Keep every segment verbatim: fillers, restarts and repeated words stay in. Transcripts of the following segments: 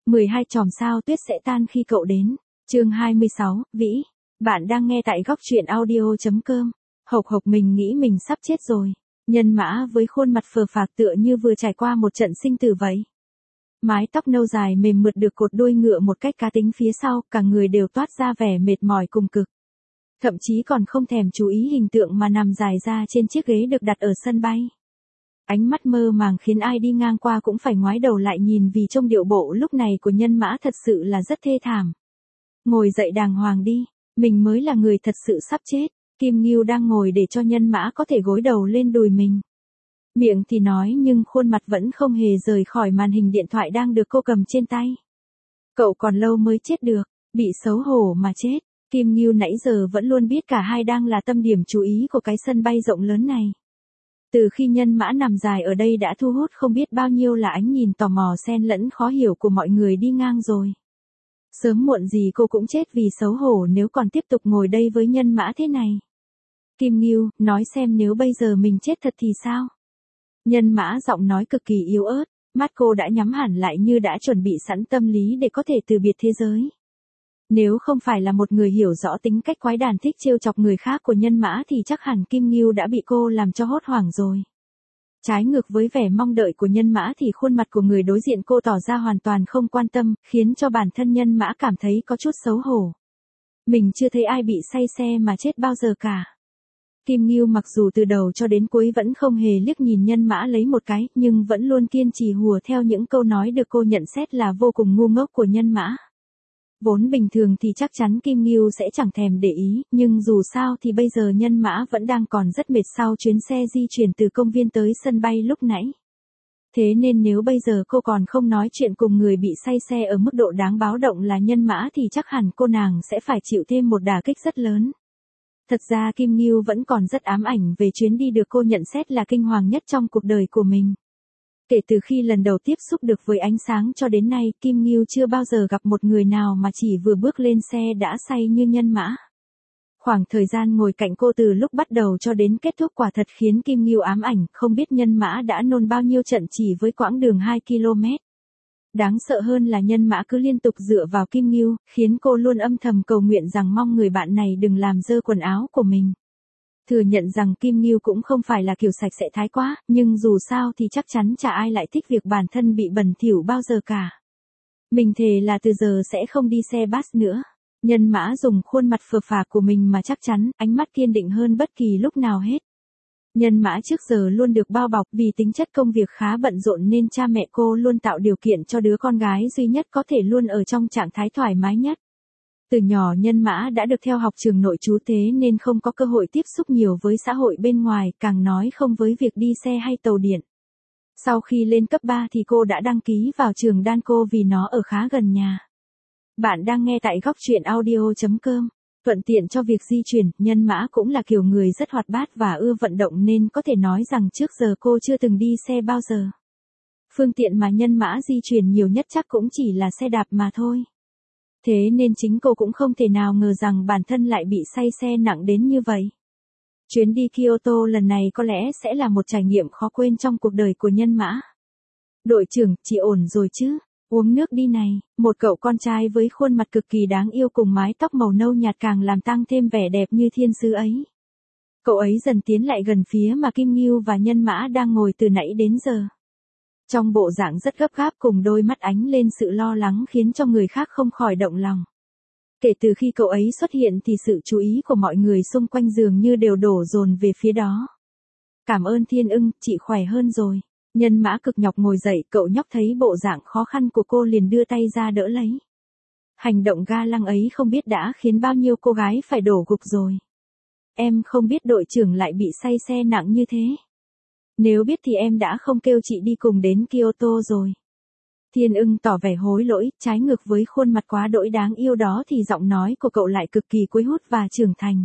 mười hai chòm sao tuyết sẽ tan khi cậu đến. Chương hai mươi sáu, Vĩ. Bạn đang nghe tại góc truyện audio chấm com. Hộc hộc mình nghĩ mình sắp chết rồi. Nhân Mã với khuôn mặt phờ phạc tựa như vừa trải qua một trận sinh tử vậy. Mái tóc nâu dài mềm mượt được cột đuôi ngựa một cách cá tính phía sau, cả người đều toát ra vẻ mệt mỏi cùng cực. Thậm chí còn không thèm chú ý hình tượng mà nằm dài ra trên chiếc ghế được đặt ở sân bay. Ánh mắt mơ màng khiến ai đi ngang qua cũng phải ngoái đầu lại nhìn vì trông điệu bộ lúc này của Nhân Mã thật sự là rất thê thảm. Ngồi dậy đàng hoàng đi, mình mới là người thật sự sắp chết. Kim Ngưu đang ngồi để cho Nhân Mã có thể gối đầu lên đùi mình. Miệng thì nói nhưng khuôn mặt vẫn không hề rời khỏi màn hình điện thoại đang được cô cầm trên tay. Cậu còn lâu mới chết được, bị xấu hổ mà chết. Kim Ngưu nãy giờ vẫn luôn biết cả hai đang là tâm điểm chú ý của cái sân bay rộng lớn này. Từ khi Nhân Mã nằm dài ở đây đã thu hút không biết bao nhiêu là ánh nhìn tò mò xen lẫn khó hiểu của mọi người đi ngang rồi. Sớm muộn gì cô cũng chết vì xấu hổ nếu còn tiếp tục ngồi đây với Nhân Mã thế này. Kim Ngưu, nói xem nếu bây giờ mình chết thật thì sao? Nhân Mã giọng nói cực kỳ yếu ớt, mắt cô đã nhắm hẳn lại như đã chuẩn bị sẵn tâm lý để có thể từ biệt thế giới. Nếu không phải là một người hiểu rõ tính cách quái đản thích trêu chọc người khác của Nhân Mã thì chắc hẳn Kim Ngưu đã bị cô làm cho hốt hoảng rồi. Trái ngược với vẻ mong đợi của Nhân Mã thì khuôn mặt của người đối diện cô tỏ ra hoàn toàn không quan tâm, khiến cho bản thân Nhân Mã cảm thấy có chút xấu hổ. Mình chưa thấy ai bị say xe mà chết bao giờ cả. Kim Ngưu mặc dù từ đầu cho đến cuối vẫn không hề liếc nhìn Nhân Mã lấy một cái, nhưng vẫn luôn kiên trì hùa theo những câu nói được cô nhận xét là vô cùng ngu ngốc của Nhân Mã. Vốn bình thường thì chắc chắn Kim Ngưu sẽ chẳng thèm để ý, nhưng dù sao thì bây giờ Nhân Mã vẫn đang còn rất mệt sau chuyến xe di chuyển từ công viên tới sân bay lúc nãy. Thế nên nếu bây giờ cô còn không nói chuyện cùng người bị say xe ở mức độ đáng báo động là Nhân Mã thì chắc hẳn cô nàng sẽ phải chịu thêm một đả kích rất lớn. Thật ra Kim Ngưu vẫn còn rất ám ảnh về chuyến đi được cô nhận xét là kinh hoàng nhất trong cuộc đời của mình. Kể từ khi lần đầu tiếp xúc được với ánh sáng cho đến nay, Kim Ngưu chưa bao giờ gặp một người nào mà chỉ vừa bước lên xe đã say như Nhân Mã. Khoảng thời gian ngồi cạnh cô từ lúc bắt đầu cho đến kết thúc quả thật khiến Kim Ngưu ám ảnh, không biết Nhân Mã đã nôn bao nhiêu trận chỉ với quãng đường hai ki lô mét. Đáng sợ hơn là Nhân Mã cứ liên tục dựa vào Kim Ngưu, khiến cô luôn âm thầm cầu nguyện rằng mong người bạn này đừng làm dơ quần áo của mình. Thừa nhận rằng Kim Ngưu cũng không phải là kiểu sạch sẽ thái quá, nhưng dù sao thì chắc chắn chả ai lại thích việc bản thân bị bẩn thỉu bao giờ cả. Mình thề là từ giờ sẽ không đi xe bus nữa. Nhân Mã dùng khuôn mặt phờ phạc của mình mà chắc chắn, ánh mắt kiên định hơn bất kỳ lúc nào hết. Nhân Mã trước giờ luôn được bao bọc vì tính chất công việc khá bận rộn nên cha mẹ cô luôn tạo điều kiện cho đứa con gái duy nhất có thể luôn ở trong trạng thái thoải mái nhất. Từ nhỏ Nhân Mã đã được theo học trường nội trú thế nên không có cơ hội tiếp xúc nhiều với xã hội bên ngoài, càng nói không với việc đi xe hay tàu điện. Sau khi lên cấp ba thì cô đã đăng ký vào trường Danco vì nó ở khá gần nhà. Bạn đang nghe tại góc truyện audio chấm com. Thuận tiện cho việc di chuyển, Nhân Mã cũng là kiểu người rất hoạt bát và ưa vận động nên có thể nói rằng trước giờ cô chưa từng đi xe bao giờ. Phương tiện mà Nhân Mã di chuyển nhiều nhất chắc cũng chỉ là xe đạp mà thôi. Thế nên chính cô cũng không thể nào ngờ rằng bản thân lại bị say xe nặng đến như vậy. Chuyến đi Kyoto lần này có lẽ sẽ là một trải nghiệm khó quên trong cuộc đời của Nhân Mã. Đội trưởng, chị ổn rồi chứ? Uống nước đi này. Một cậu con trai với khuôn mặt cực kỳ đáng yêu cùng mái tóc màu nâu nhạt càng làm tăng thêm vẻ đẹp như thiên sứ ấy. Cậu ấy dần tiến lại gần phía mà Kim Ngưu và Nhân Mã đang ngồi từ nãy đến giờ. Trong bộ dạng rất gấp gáp cùng đôi mắt ánh lên sự lo lắng khiến cho người khác không khỏi động lòng. Kể từ khi cậu ấy xuất hiện thì sự chú ý của mọi người xung quanh dường như đều đổ dồn về phía đó. Cảm ơn Thiên Ưng, chị khỏe hơn rồi. Nhân Mã cực nhọc ngồi dậy, cậu nhóc thấy bộ dạng khó khăn của cô liền đưa tay ra đỡ lấy. Hành động ga lăng ấy không biết đã khiến bao nhiêu cô gái phải đổ gục rồi. Em không biết đội trưởng lại bị say xe nặng như thế. Nếu biết thì em đã không kêu chị đi cùng đến Kyoto rồi. Thiên Ưng tỏ vẻ hối lỗi, trái ngược với khuôn mặt quá đỗi đáng yêu đó thì giọng nói của cậu lại cực kỳ cuốn hút và trưởng thành.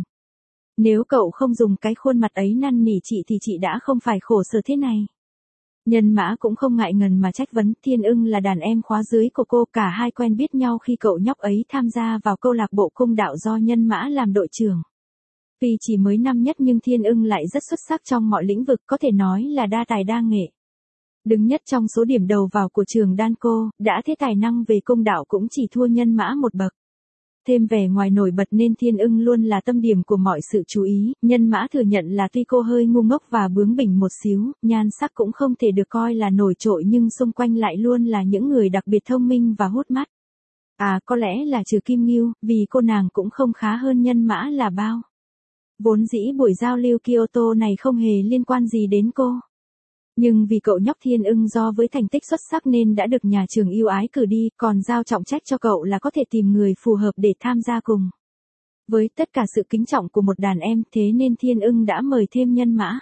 Nếu cậu không dùng cái khuôn mặt ấy năn nỉ chị thì chị đã không phải khổ sở thế này. Nhân Mã cũng không ngại ngần mà trách vấn, Thiên Ưng là đàn em khóa dưới của cô, cả hai quen biết nhau khi cậu nhóc ấy tham gia vào câu lạc bộ cung đạo do Nhân Mã làm đội trưởng. Tuy chỉ mới năm nhất nhưng Thiên Ưng lại rất xuất sắc trong mọi lĩnh vực, có thể nói là đa tài đa nghệ. Đứng nhất trong số điểm đầu vào của trường đan cô, đã thế tài năng về công đạo cũng chỉ thua nhân mã một bậc. Thêm vẻ ngoài nổi bật nên Thiên Ưng luôn là tâm điểm của mọi sự chú ý, nhân mã thừa nhận là tuy cô hơi ngu ngốc và bướng bỉnh một xíu, nhan sắc cũng không thể được coi là nổi trội nhưng xung quanh lại luôn là những người đặc biệt thông minh và hút mắt. À có lẽ là trừ Kim Ngưu, vì cô nàng cũng không khá hơn nhân mã là bao. Vốn dĩ buổi giao lưu Kyoto này không hề liên quan gì đến cô. Nhưng vì cậu nhóc Thiên Ưng do với thành tích xuất sắc nên đã được nhà trường yêu ái cử đi, còn giao trọng trách cho cậu là có thể tìm người phù hợp để tham gia cùng. Với tất cả sự kính trọng của một đàn em thế nên Thiên Ưng đã mời thêm nhân mã.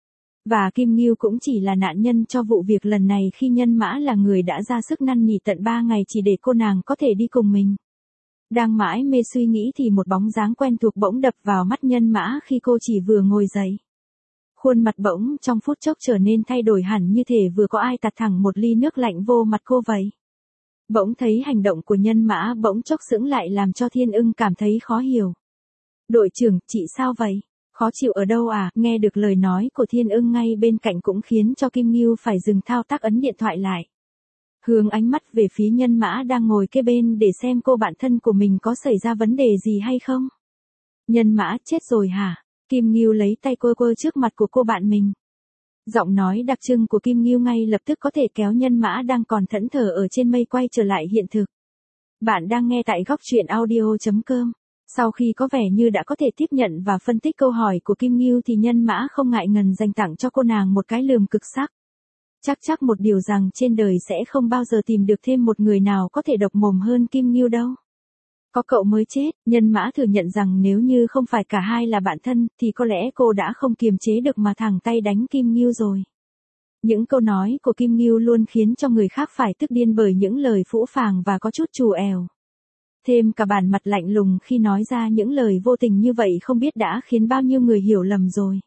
Và Kim Ngưu cũng chỉ là nạn nhân cho vụ việc lần này khi nhân mã là người đã ra sức năn nỉ tận ba ngày chỉ để cô nàng có thể đi cùng mình. Đang mãi mê suy nghĩ thì một bóng dáng quen thuộc bỗng đập vào mắt nhân mã khi cô chỉ vừa ngồi dậy. Khuôn mặt bỗng trong phút chốc trở nên thay đổi hẳn như thể vừa có ai tạt thẳng một ly nước lạnh vô mặt cô vậy. Bỗng thấy hành động của nhân mã bỗng chốc sững lại làm cho Thiên Ưng cảm thấy khó hiểu. Đội trưởng, chị sao vậy? Khó chịu ở đâu à? Nghe được lời nói của Thiên Ưng ngay bên cạnh cũng khiến cho Kim Ngưu phải dừng thao tác ấn điện thoại lại. Hướng ánh mắt về phía nhân mã đang ngồi kế bên để xem cô bạn thân của mình có xảy ra vấn đề gì hay không. Nhân mã chết rồi hả? Kim Ngưu lấy tay quơ quơ trước mặt của cô bạn mình. Giọng nói đặc trưng của Kim Ngưu ngay lập tức có thể kéo nhân mã đang còn thẫn thờ ở trên mây quay trở lại hiện thực. Bạn đang nghe tại góc truyện audio chấm com. Sau khi có vẻ như đã có thể tiếp nhận và phân tích câu hỏi của Kim Ngưu thì nhân mã không ngại ngần dành tặng cho cô nàng một cái lườm cực sắc. Chắc chắc một điều rằng trên đời sẽ không bao giờ tìm được thêm một người nào có thể độc mồm hơn Kim Ngưu đâu. Có cậu mới chết, nhân mã thừa nhận rằng nếu như không phải cả hai là bạn thân thì có lẽ cô đã không kiềm chế được mà thẳng tay đánh Kim Ngưu rồi. Những câu nói của Kim Ngưu luôn khiến cho người khác phải tức điên bởi những lời phũ phàng và có chút trù ẻo. Thêm cả bản mặt lạnh lùng khi nói ra những lời vô tình như vậy không biết đã khiến bao nhiêu người hiểu lầm rồi.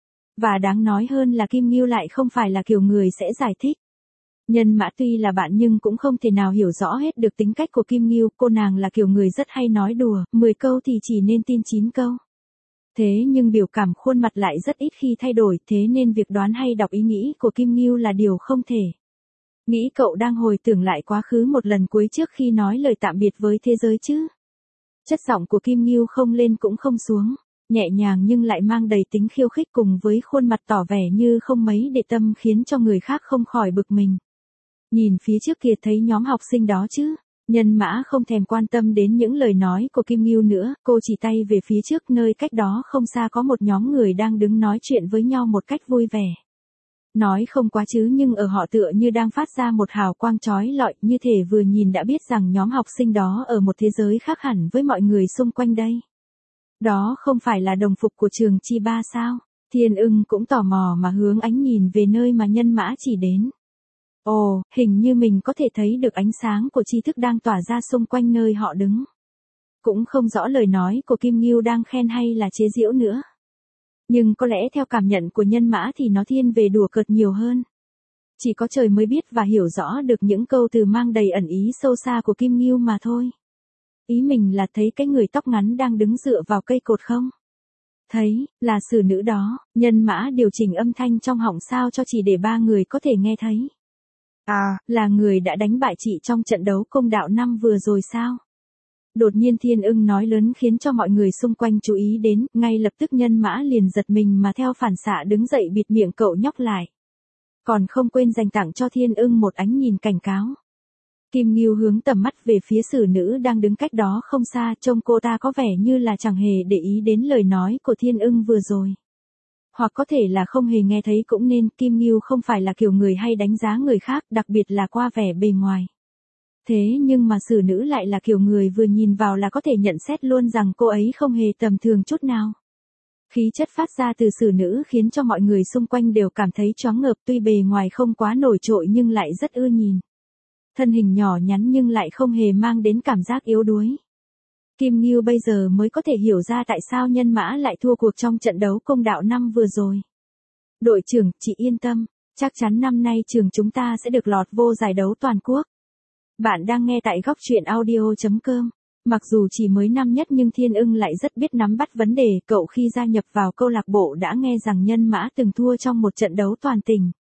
Và đáng nói hơn là Kim Ngưu lại không phải là kiểu người sẽ giải thích. Nhân mã tuy là bạn nhưng cũng không thể nào hiểu rõ hết được tính cách của Kim Ngưu, cô nàng là kiểu người rất hay nói đùa, mười câu thì chỉ nên tin chín câu. Thế nhưng biểu cảm khuôn mặt lại rất ít khi thay đổi, thế nên việc đoán hay đọc ý nghĩ của Kim Ngưu là điều không thể. Nghĩ cậu đang hồi tưởng lại quá khứ một lần cuối trước khi nói lời tạm biệt với thế giới chứ. Chất giọng của Kim Ngưu không lên cũng không xuống, nhẹ nhàng nhưng lại mang đầy tính khiêu khích cùng với khuôn mặt tỏ vẻ như không mấy để tâm khiến cho người khác không khỏi bực mình. Nhìn phía trước kia thấy nhóm học sinh đó chứ. Nhân mã không thèm quan tâm đến những lời nói của Kim Ngưu nữa, cô chỉ tay về phía trước nơi cách đó không xa có một nhóm người đang đứng nói chuyện với nhau một cách vui vẻ. Nói không quá chứ nhưng ở họ tựa như đang phát ra một hào quang chói lọi như thể vừa nhìn đã biết rằng nhóm học sinh đó ở một thế giới khác hẳn với mọi người xung quanh đây. Đó không phải là đồng phục của trường Chi Ba sao? Thiên Ưng cũng tò mò mà hướng ánh nhìn về nơi mà nhân mã chỉ đến. Ồ, hình như mình có thể thấy được ánh sáng của tri thức đang tỏa ra xung quanh nơi họ đứng. Cũng không rõ lời nói của Kim Ngưu đang khen hay là chế giễu nữa. Nhưng có lẽ theo cảm nhận của nhân mã thì nó thiên về đùa cợt nhiều hơn. Chỉ có trời mới biết và hiểu rõ được những câu từ mang đầy ẩn ý sâu xa của Kim Ngưu mà thôi. Ý mình là thấy cái người tóc ngắn đang đứng dựa vào cây cột không? Thấy, là xử nữ đó, nhân mã điều chỉnh âm thanh trong họng sao cho chỉ để ba người có thể nghe thấy. À, là người đã đánh bại chị trong trận đấu công đạo năm vừa rồi sao? Đột nhiên Thiên Ưng nói lớn khiến cho mọi người xung quanh chú ý đến, ngay lập tức nhân mã liền giật mình mà theo phản xạ đứng dậy bịt miệng cậu nhóc lại. Còn không quên dành tặng cho Thiên Ưng một ánh nhìn cảnh cáo. Kim Ngưu hướng tầm mắt về phía xử nữ đang đứng cách đó không xa, trông cô ta có vẻ như là chẳng hề để ý đến lời nói của Thiên Ưng vừa rồi. Hoặc có thể là không hề nghe thấy cũng nên, Kim Ngưu không phải là kiểu người hay đánh giá người khác, đặc biệt là qua vẻ bề ngoài. Thế nhưng mà xử nữ lại là kiểu người vừa nhìn vào là có thể nhận xét luôn rằng cô ấy không hề tầm thường chút nào. Khí chất phát ra từ xử nữ khiến cho mọi người xung quanh đều cảm thấy choáng ngợp, tuy bề ngoài không quá nổi trội nhưng lại rất ưa nhìn. Thân hình nhỏ nhắn nhưng lại không hề mang đến cảm giác yếu đuối. Kim Ngưu bây giờ mới có thể hiểu ra tại sao nhân mã lại thua cuộc trong trận đấu công đạo năm vừa rồi. Đội trưởng, chị yên tâm, chắc chắn năm nay trường chúng ta sẽ được lọt vô giải đấu toàn quốc. Bạn đang nghe tại góc truyện audio chấm com. Mặc dù chỉ mới năm nhất nhưng Thiên Ưng lại rất biết nắm bắt vấn đề, cậu khi gia nhập vào câu lạc bộ đã nghe rằng nhân mã từng thua trong một trận đấu toàn tỉnh.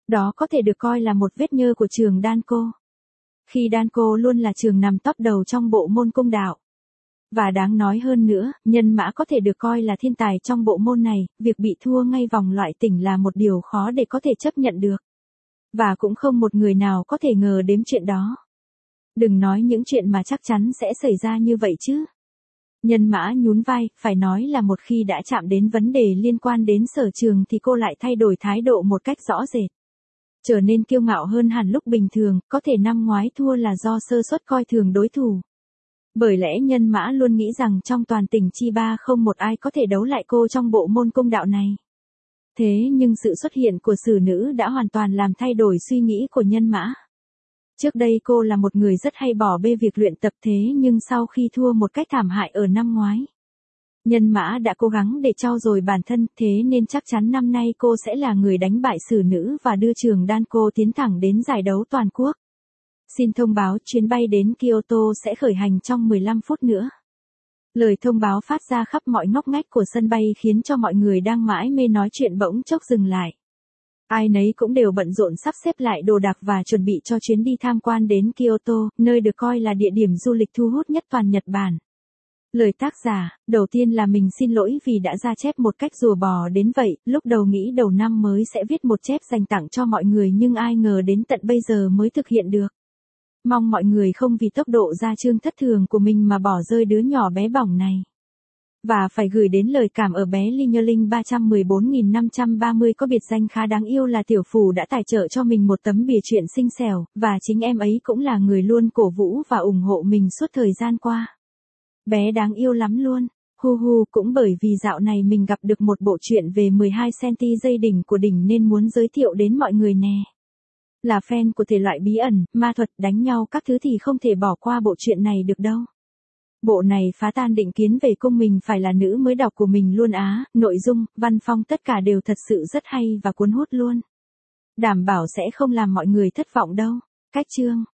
Đó có thể được coi là một vết nhơ của trường đan cô. Khi đan cô luôn là trường nằm top đầu trong bộ môn cung đạo. Và đáng nói hơn nữa, nhân mã có thể được coi là thiên tài trong bộ môn này, việc bị thua ngay vòng loại tỉnh là một điều khó để có thể chấp nhận được. Và cũng không một người nào có thể ngờ đến chuyện đó. Đừng nói những chuyện mà chắc chắn sẽ xảy ra như vậy chứ. Nhân mã nhún vai, phải nói là một khi đã chạm đến vấn đề liên quan đến sở trường thì cô lại thay đổi thái độ một cách rõ rệt. Trở nên kiêu ngạo hơn hẳn lúc bình thường, có thể năm ngoái thua là do sơ suất coi thường đối thủ. Bởi lẽ nhân mã luôn nghĩ rằng trong toàn tỉnh Chi Ba không một ai có thể đấu lại cô trong bộ môn cung đạo này. Thế nhưng sự xuất hiện của sử nữ đã hoàn toàn làm thay đổi suy nghĩ của nhân mã. Trước đây cô là một người rất hay bỏ bê việc luyện tập, thế nhưng sau khi thua một cách thảm hại ở năm ngoái, nhân mã đã cố gắng để trau dồi bản thân, thế nên chắc chắn năm nay cô sẽ là người đánh bại sử nữ và đưa trường đan cô tiến thẳng đến giải đấu toàn quốc. Xin thông báo chuyến bay đến Kyoto sẽ khởi hành trong mười lăm phút nữa. Lời thông báo phát ra khắp mọi ngóc ngách của sân bay khiến cho mọi người đang mãi mê nói chuyện bỗng chốc dừng lại. Ai nấy cũng đều bận rộn sắp xếp lại đồ đạc và chuẩn bị cho chuyến đi tham quan đến Kyoto, nơi được coi là địa điểm du lịch thu hút nhất toàn Nhật Bản. Lời tác giả, đầu tiên là mình xin lỗi vì đã ra chép một cách rùa bò đến vậy, lúc đầu nghĩ đầu năm mới sẽ viết một chép dành tặng cho mọi người nhưng ai ngờ đến tận bây giờ mới thực hiện được. Mong mọi người không vì tốc độ gia chương thất thường của mình mà bỏ rơi đứa nhỏ bé bỏng này. Và phải gửi đến lời cảm ở bé Ly Nhơ Linh ba trăm mười bốn nghìn năm trăm ba mươi có biệt danh khá đáng yêu là Tiểu Phù đã tài trợ cho mình một tấm bìa truyện xinh xẻo, và chính em ấy cũng là người luôn cổ vũ và ủng hộ mình suốt thời gian qua. Bé đáng yêu lắm luôn. Hu hu, cũng bởi vì dạo này mình gặp được một bộ truyện về mười hai xăng-ti-mét dây đỉnh của đỉnh nên muốn giới thiệu đến mọi người nè. Là fan của thể loại bí ẩn, ma thuật, đánh nhau các thứ thì không thể bỏ qua bộ truyện này được đâu. Bộ này phá tan định kiến về cung mình phải là nữ mới đọc của mình luôn á, nội dung, văn phong tất cả đều thật sự rất hay và cuốn hút luôn. Đảm bảo sẽ không làm mọi người thất vọng đâu. Cách chương